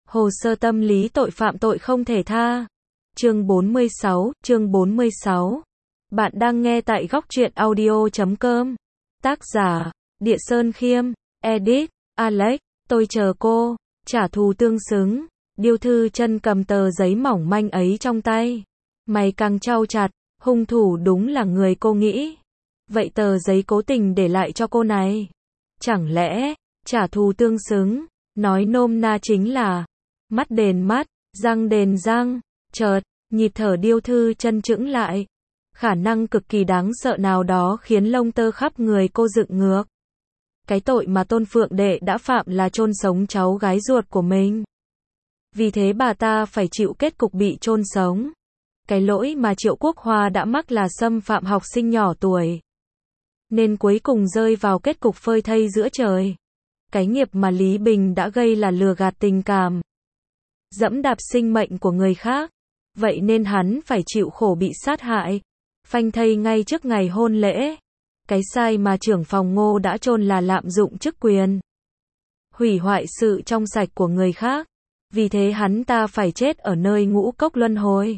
Hồ sơ tâm lý tội phạm tội không thể tha. Chương 46. Bạn đang nghe tại góc truyện audio.com. Tác giả, Địa Sơn Khiêm. Edit, Alex. Tôi chờ cô. Trả thù tương xứng. Điêu Thư Chân cầm tờ giấy mỏng manh ấy trong tay. Mày càng trao chặt, hung thủ đúng là người cô nghĩ. Vậy tờ giấy cố tình để lại cho cô này. Chẳng lẽ, trả thù tương xứng, nói nôm na chính là mắt đền mắt, răng đền răng. Chợt, nhịp thở Điêu Thư Chân chững lại. Khả năng cực kỳ đáng sợ nào đó khiến lông tơ khắp người cô dựng ngược. Cái tội mà Tôn Phượng Đệ đã phạm là chôn sống cháu gái ruột của mình. Vì thế bà ta phải chịu kết cục bị chôn sống. Cái lỗi mà Triệu Quốc Hoa đã mắc là xâm phạm học sinh nhỏ tuổi, nên cuối cùng rơi vào kết cục phơi thây giữa trời. Cái nghiệp mà Lý Bình đã gây là lừa gạt tình cảm, dẫm đạp sinh mệnh của người khác. Vậy nên hắn phải chịu khổ bị sát hại, phanh thây ngay trước ngày hôn lễ. Cái sai mà trưởng phòng Ngô đã chôn là lạm dụng chức quyền, hủy hoại sự trong sạch của người khác. Vì thế hắn ta phải chết ở nơi ngũ cốc luân hồi.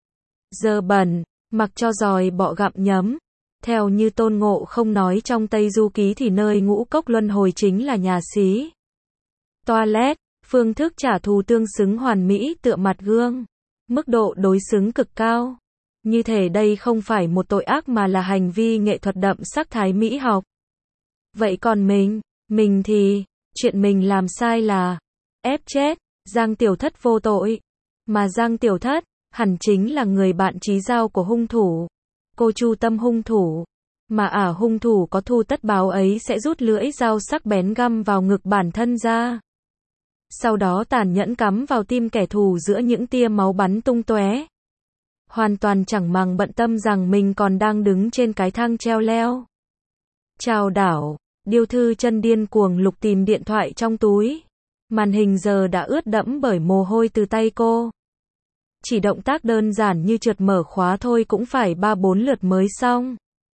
Dơ bẩn, mặc cho giòi bọ gặm nhấm. Theo như Tôn Ngộ Không nói trong Tây Du Ký thì nơi ngũ cốc luân hồi chính là nhà xí, toilet. Phương thức trả thù tương xứng hoàn mỹ tựa mặt gương. Mức độ đối xứng cực cao. Như thể đây không phải một tội ác mà là hành vi nghệ thuật đậm sắc thái mỹ học. Vậy còn mình thì, chuyện mình làm sai là ép chết Giang Tiểu Thất vô tội. Mà Giang Tiểu Thất, hẳn chính là người bạn chí giao của hung thủ. Cô chu tâm hung thủ. Mà hung thủ có thù tất báo ấy sẽ rút lưỡi dao sắc bén găm vào ngực bản thân ra. Sau đó tàn nhẫn cắm vào tim kẻ thù giữa những tia máu bắn tung tóe. Hoàn toàn chẳng màng bận tâm rằng mình còn đang đứng trên cái thang treo leo. Chao đảo, Điêu Thư Chân điên cuồng lục tìm điện thoại trong túi. Màn hình giờ đã ướt đẫm bởi mồ hôi từ tay cô. Chỉ động tác đơn giản như trượt mở khóa thôi cũng phải 3-4 lượt mới xong.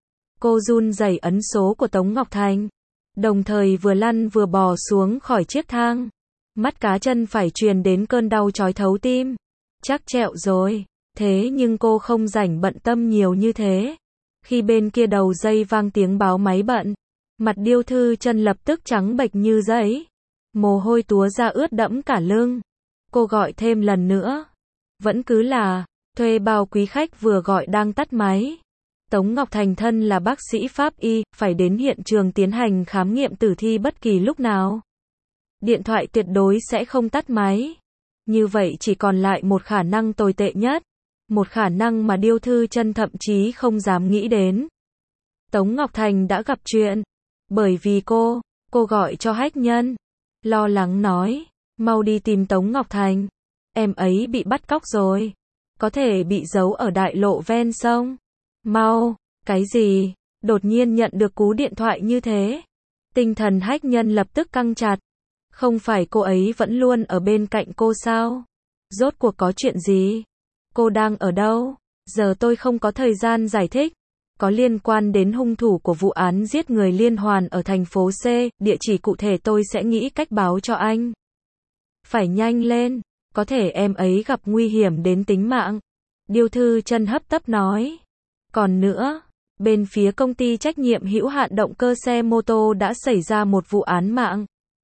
Cô run rẩy ấn số của Tống Ngọc Thành, đồng thời vừa lăn vừa bò xuống khỏi chiếc thang. Mắt cá chân phải truyền đến cơn đau chói thấu tim. Chắc trẹo rồi. Thế nhưng cô không rảnh bận tâm nhiều như thế. Khi bên kia đầu dây vang tiếng báo máy bận, mặt Điêu Thư Chân lập tức trắng bệch như giấy. Mồ hôi túa ra ướt đẫm cả lưng. Cô gọi thêm lần nữa. Vẫn cứ là, thuê bao quý khách vừa gọi đang tắt máy. Tống Ngọc Thành thân là bác sĩ pháp y, phải đến hiện trường tiến hành khám nghiệm tử thi bất kỳ lúc nào. Điện thoại tuyệt đối sẽ không tắt máy. Như vậy chỉ còn lại một khả năng tồi tệ nhất. Một khả năng mà Điêu Thư Chân thậm chí không dám nghĩ đến. Tống Ngọc Thành đã gặp chuyện. Bởi vì cô gọi cho Hách Nhân. Lo lắng nói, mau đi tìm Tống Ngọc Thành. Em ấy bị bắt cóc rồi. Có thể bị giấu ở đại lộ ven sông. Mau, cái gì? Đột nhiên nhận được cú điện thoại như thế. Tinh thần Hách Nhân lập tức căng chặt. Không phải cô ấy vẫn luôn ở bên cạnh cô sao? Rốt cuộc có chuyện gì? Cô đang ở đâu? Giờ tôi không có thời gian giải thích. Có liên quan đến hung thủ của vụ án giết người liên hoàn ở thành phố C, địa chỉ cụ thể tôi sẽ nghĩ cách báo cho anh. Phải nhanh lên, có thể em ấy gặp nguy hiểm đến tính mạng. Điêu Thư Chân hấp tấp nói. Còn nữa, bên phía công ty trách nhiệm hữu hạn động cơ xe mô tô đã xảy ra một vụ án mạng.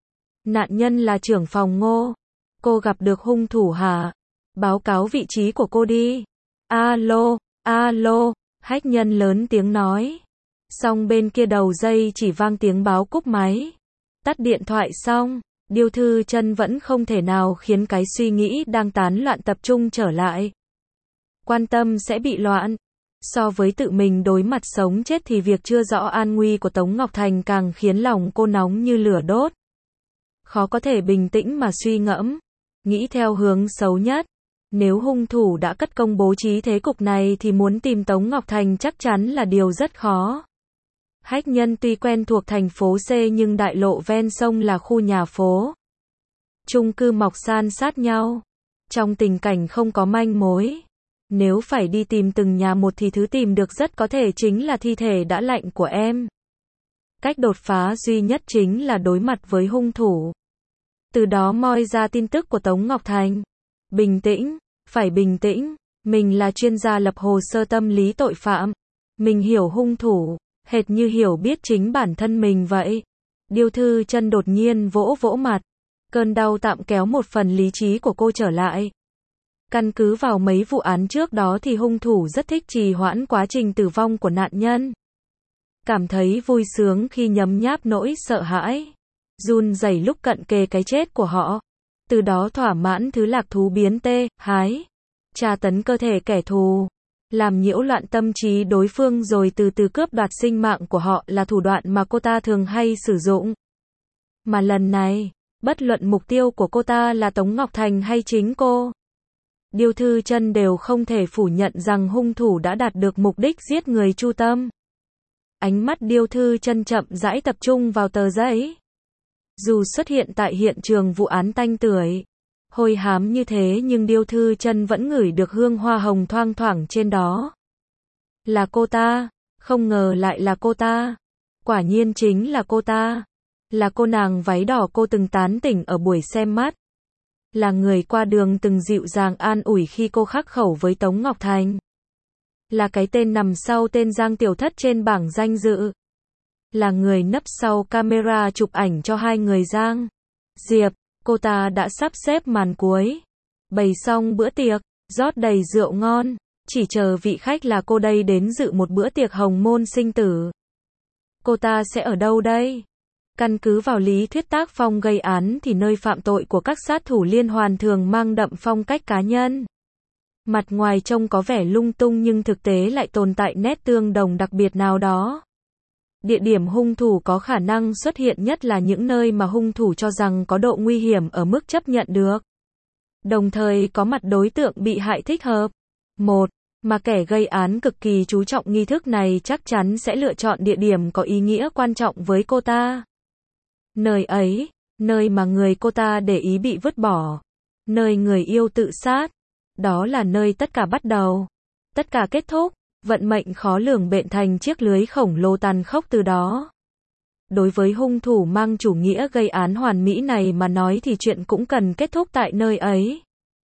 Nạn nhân là trưởng phòng Ngô. Cô gặp được hung thủ hả? Báo cáo vị trí của cô đi. Alo, Hách Nhân lớn tiếng nói. Xong bên kia đầu dây chỉ vang tiếng báo cúp máy. Tắt điện thoại xong, Điêu Thư Chân vẫn không thể nào khiến cái suy nghĩ đang tán loạn tập trung trở lại. Quan tâm sẽ bị loạn. So với tự mình đối mặt sống chết thì việc chưa rõ an nguy của Tống Ngọc Thành càng khiến lòng cô nóng như lửa đốt. Khó có thể bình tĩnh mà suy ngẫm, nghĩ theo hướng xấu nhất. Nếu hung thủ đã cất công bố trí thế cục này thì muốn tìm Tống Ngọc Thành chắc chắn là điều rất khó. Hách Nhân tuy quen thuộc thành phố C nhưng đại lộ ven sông là khu nhà phố. Chung cư mọc san sát nhau. Trong tình cảnh không có manh mối. Nếu phải đi tìm từng nhà một thì thứ tìm được rất có thể chính là thi thể đã lạnh của em. Cách đột phá duy nhất chính là đối mặt với hung thủ. từ đó moi ra tin tức của Tống Ngọc Thành. Bình tĩnh, phải bình tĩnh, mình là chuyên gia lập hồ sơ tâm lý tội phạm. Mình hiểu hung thủ, hệt như hiểu biết chính bản thân mình vậy. Điêu Thư Chân đột nhiên vỗ vỗ mặt. Cơn đau tạm kéo một phần lý trí của cô trở lại. Căn cứ vào mấy vụ án trước đó thì hung thủ rất thích trì hoãn quá trình tử vong của nạn nhân. Cảm thấy vui sướng khi nhấm nháp nỗi sợ hãi, run rẩy lúc cận kề cái chết của họ. Từ đó thỏa mãn thứ lạc thú biến tê, hái, tra tấn cơ thể kẻ thù, làm nhiễu loạn tâm trí đối phương rồi từ từ cướp đoạt sinh mạng của họ là thủ đoạn mà cô ta thường hay sử dụng. Mà lần này, bất luận mục tiêu của cô ta là Tống Ngọc Thành hay chính cô, Điêu Thư Chân đều không thể phủ nhận rằng hung thủ đã đạt được mục đích giết người Chu Tâm. Ánh mắt Điêu Thư Chân chậm rãi tập trung vào tờ giấy. Dù xuất hiện tại hiện trường vụ án tanh tưởi, hôi hám như thế nhưng Điêu Thư Chân vẫn ngửi được hương hoa hồng thoang thoảng trên đó. Là cô ta, không ngờ lại là cô ta. Quả nhiên chính là cô ta. Là cô nàng váy đỏ cô từng tán tỉnh ở buổi xem mắt. Là người qua đường từng dịu dàng an ủi khi cô khắc khẩu với Tống Ngọc Thành. Là cái tên nằm sau tên Giang Tiểu Thất trên bảng danh dự. Là người nấp sau camera chụp ảnh cho hai người Giang, Diệp. Cô ta đã sắp xếp màn cuối, bày xong bữa tiệc, rót đầy rượu ngon, chỉ chờ vị khách là cô đây đến dự một bữa tiệc hồng môn sinh tử. Cô ta sẽ ở đâu đây? Căn cứ vào lý thuyết tác phong gây án thì nơi phạm tội của các sát thủ liên hoàn thường mang đậm phong cách cá nhân. Mặt ngoài trông có vẻ lung tung nhưng thực tế lại tồn tại nét tương đồng đặc biệt nào đó. Địa điểm hung thủ có khả năng xuất hiện nhất là những nơi mà hung thủ cho rằng có độ nguy hiểm ở mức chấp nhận được. Đồng thời có mặt đối tượng bị hại thích hợp. Một, mà kẻ gây án cực kỳ chú trọng nghi thức này chắc chắn sẽ lựa chọn địa điểm có ý nghĩa quan trọng với cô ta. Nơi ấy, nơi mà người cô ta để ý bị vứt bỏ. Nơi người yêu tự sát. Đó là nơi tất cả bắt đầu. Tất cả kết thúc. Vận mệnh khó lường bện thành chiếc lưới khổng lồ tàn khốc từ đó. Đối với hung thủ mang chủ nghĩa gây án hoàn mỹ này mà nói thì chuyện cũng cần kết thúc tại nơi ấy.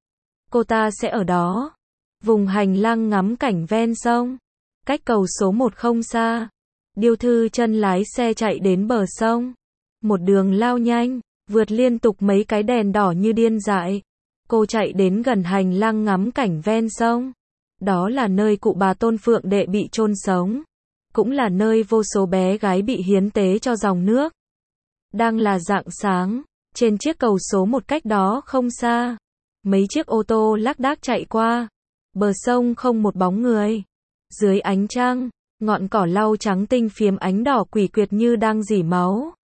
Cô ta sẽ ở đó. Vùng hành lang ngắm cảnh ven sông. Cách cầu số 1 không xa. Điêu Thư Chân lái xe chạy đến bờ sông. Một đường lao nhanh, vượt liên tục mấy cái đèn đỏ như điên dại. Cô chạy đến gần hành lang ngắm cảnh ven sông. Đó là nơi cụ bà Tôn Phượng Đệ bị chôn sống. Cũng là nơi vô số bé gái bị hiến tế cho dòng nước. Đang là rạng sáng, trên chiếc cầu số 1 cách đó không xa. Mấy chiếc ô tô lác đác chạy qua. Bờ sông không một bóng người. Dưới ánh trăng, ngọn cỏ lau trắng tinh phiếm ánh đỏ quỷ quyệt như đang rỉ máu.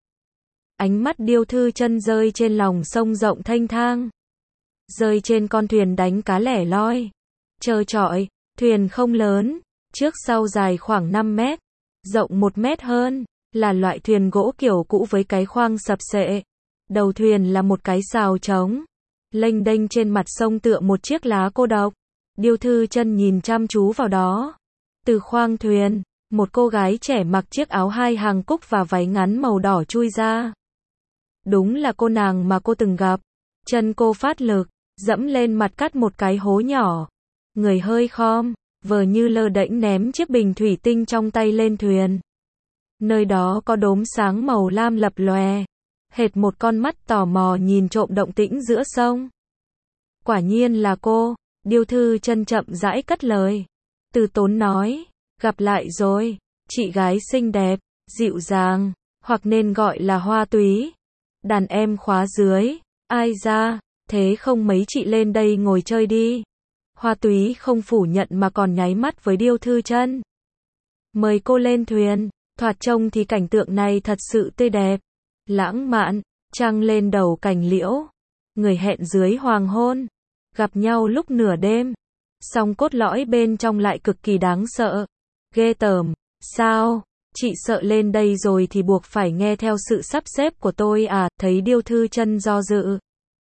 Ánh mắt Điêu Thư Chân rơi trên lòng sông rộng thênh thang. Rơi trên con thuyền đánh cá lẻ loi. Trơ trọi, thuyền không lớn, trước sau dài khoảng 5 mét, rộng 1 mét hơn, là loại thuyền gỗ kiểu cũ với cái khoang sập xệ. Đầu thuyền là một cái sào trống, lênh đênh trên mặt sông tựa một chiếc lá cô độc. Điêu Thư Chân nhìn chăm chú vào đó. Từ khoang thuyền, một cô gái trẻ mặc chiếc áo hai hàng cúc và váy ngắn màu đỏ chui ra. Đúng là cô nàng mà cô từng gặp. Chân cô phát lực, dẫm lên mặt cắt một cái hố nhỏ. Người hơi khom, vờ như lơ đễnh ném chiếc bình thủy tinh trong tay lên thuyền. Nơi đó có đốm sáng màu lam lập lòe, hệt một con mắt tò mò nhìn trộm động tĩnh giữa sông. Quả nhiên là cô, Điêu Thư Chân chậm rãi cất lời. Từ tốn nói, gặp lại rồi, chị gái xinh đẹp, dịu dàng, hoặc nên gọi là hoa túy. Đàn em khóa dưới, ai ra, thế không mấy chị lên đây ngồi chơi đi. Hoa túy không phủ nhận mà còn nháy mắt với Điêu Thư Chân. Mời cô lên thuyền, thoạt trông thì cảnh tượng này thật sự tươi đẹp, lãng mạn, trăng lên đầu cành liễu, người hẹn dưới hoàng hôn, gặp nhau lúc nửa đêm, song cốt lõi bên trong lại cực kỳ đáng sợ, ghê tởm. Sao, chị sợ lên đây rồi thì buộc phải nghe theo sự sắp xếp của tôi à? Thấy Điêu Thư Chân do dự,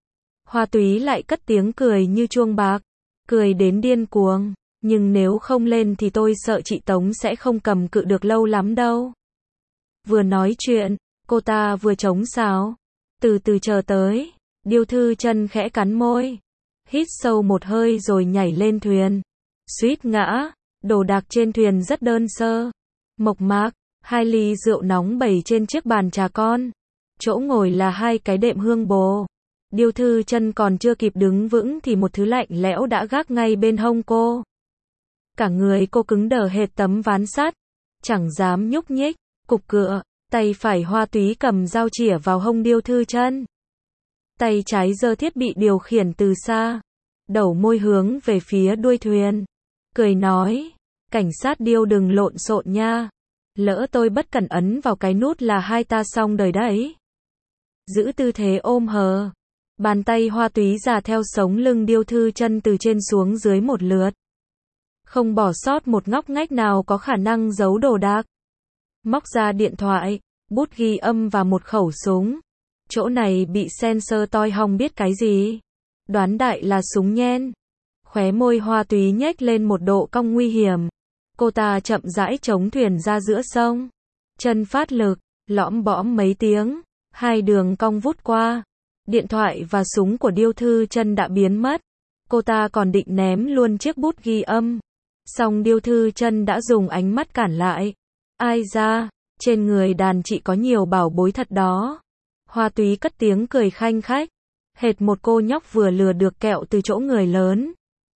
Hoa túy lại cất tiếng cười như chuông bạc, cười đến điên cuồng, nhưng nếu không lên thì tôi sợ chị Tống sẽ không cầm cự được lâu lắm đâu. Vừa nói chuyện, cô ta vừa chống sáo, từ từ chờ tới. Điêu Thư Chân khẽ cắn môi, hít sâu một hơi rồi nhảy lên thuyền. Suýt ngã, đồ đạc trên thuyền rất đơn sơ, mộc mạc, 2 ly rượu nóng bày trên chiếc bàn trà con. Chỗ ngồi là 2 cái đệm hương bồ. Điêu Thư Chân còn chưa kịp đứng vững thì một thứ lạnh lẽo đã gác ngay bên hông cô. Cả người cô cứng đờ hệt tấm ván sắt, chẳng dám nhúc nhích, cục cựa, tay phải Hoa Túy cầm dao chĩa vào hông Điêu Thư Chân. Tay trái giơ thiết bị điều khiển từ xa, đầu môi hướng về phía đuôi thuyền, cười nói, cảnh sát Điêu đừng lộn xộn nha, lỡ tôi bất cẩn ấn vào cái nút là hai ta xong đời đấy. Giữ tư thế ôm hờ, bàn tay Hoa Túy già theo sống lưng Điêu Thư Chân từ trên xuống dưới một lượt, không bỏ sót một ngóc ngách nào có khả năng giấu đồ đạc. Móc ra điện thoại, bút ghi âm và một khẩu súng. Chỗ này bị sensor toi hong biết cái gì. Đoán đại là súng nhen. Khóe môi Hoa Túy nhếch lên một độ cong nguy hiểm. Cô ta chậm rãi chống thuyền ra giữa sông. Chân phát lực, lõm bõm mấy tiếng. 2 đường cong vút qua. Điện thoại và súng của Điêu Thư Chân đã biến mất. Cô ta còn định ném luôn chiếc bút ghi âm. Song Điêu Thư Chân đã dùng ánh mắt cản lại. Ai ra, trên người đàn chị có nhiều bảo bối thật đó. Hoa Túy cất tiếng cười khanh khách, hệt một cô nhóc vừa lừa được kẹo từ chỗ người lớn.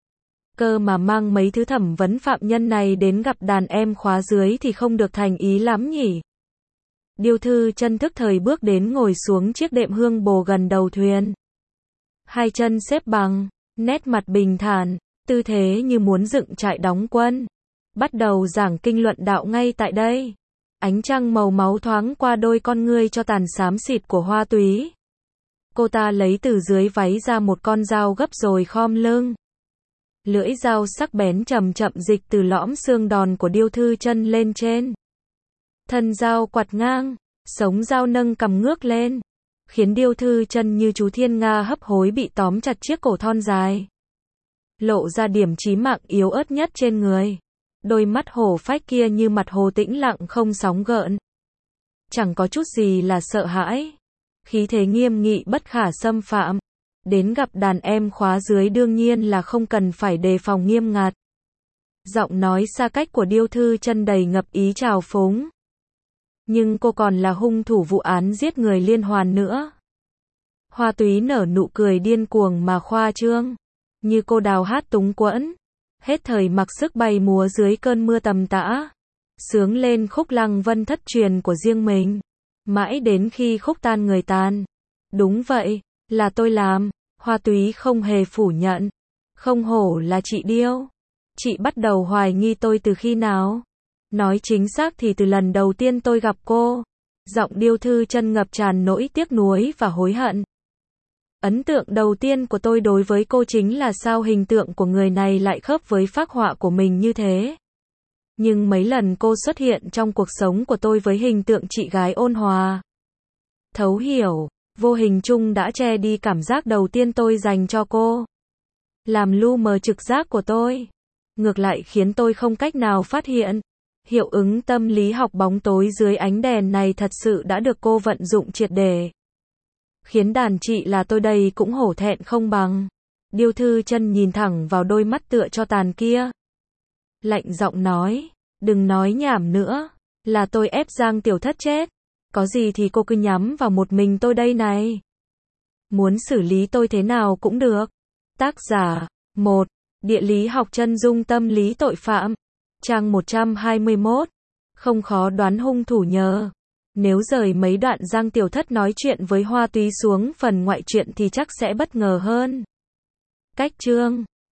Cơ mà mang mấy thứ thẩm vấn phạm nhân này đến gặp đàn em khóa dưới thì không được thành ý lắm nhỉ. Điêu Thư Chân thức thời bước đến ngồi xuống chiếc đệm hương bồ gần đầu thuyền. 2 chân xếp bằng, nét mặt bình thản, tư thế như muốn dựng trại đóng quân. Bắt đầu giảng kinh luận đạo ngay tại đây. Ánh trăng màu máu thoáng qua đôi con ngươi cho tàn xám xịt của Hoa Túy. Cô ta lấy từ dưới váy ra một con dao gấp rồi khom lưng. Lưỡi dao sắc bén chậm chậm dịch từ lõm xương đòn của Điêu Thư Chân lên trên. Thân dao quặt ngang, sống dao nâng cằm ngước lên, khiến Điêu Thư Chân như chú thiên nga hấp hối bị tóm chặt chiếc cổ thon dài. Lộ ra điểm chí mạng yếu ớt nhất trên người. Đôi mắt hổ phách kia như mặt hồ tĩnh lặng không sóng gợn. Chẳng có chút gì là sợ hãi. Khí thế nghiêm nghị bất khả xâm phạm. Đến gặp đàn em khóa dưới đương nhiên là không cần phải đề phòng nghiêm ngặt. Giọng nói xa cách của Điêu Thư Chân đầy ngập ý trào phúng. Nhưng cô còn là hung thủ vụ án giết người liên hoàn nữa. Hoa Túy nở nụ cười điên cuồng mà khoa trương. Như cô đào hát túng quẫn. Hết thời mặc sức bay múa dưới cơn mưa tầm tã. Sướng lên khúc Lăng Vân thất truyền của riêng mình. Mãi đến khi khúc tan người tan. Đúng vậy, là tôi làm. Hoa Túy không hề phủ nhận. Không hổ là chị Điêu. Chị bắt đầu hoài nghi tôi từ khi nào? Nói chính xác thì từ lần đầu tiên tôi gặp cô. Giọng Điêu Thư Chân ngập tràn nỗi tiếc nuối và hối hận. Ấn tượng đầu tiên của tôi đối với cô chính là sao hình tượng của người này lại khớp với phác họa của mình như thế. Nhưng mấy lần cô xuất hiện trong cuộc sống của tôi với hình tượng chị gái ôn hòa, thấu hiểu, vô hình chung đã che đi cảm giác đầu tiên tôi dành cho cô. Làm lu mờ trực giác của tôi. Ngược lại khiến tôi không cách nào phát hiện. Hiệu ứng tâm lý học bóng tối dưới ánh đèn này thật sự đã được cô vận dụng triệt để. Khiến đàn chị là tôi đây cũng hổ thẹn không bằng. Điêu Thư Chân nhìn thẳng vào đôi mắt tựa cho tàn kia. Lạnh giọng nói, đừng nói nhảm nữa, là tôi ép Giang Tiểu Thất chết. Có gì thì cô cứ nhắm vào một mình tôi đây này. Muốn xử lý tôi thế nào cũng được. Tác giả, 1. Địa lý học chân dung tâm lý tội phạm. Trang 121. Không khó đoán hung thủ nhờ. Nếu rời mấy đoạn Giang Tiểu Thất nói chuyện với Hoa Túy xuống phần ngoại truyện thì chắc sẽ bất ngờ hơn. Cách chương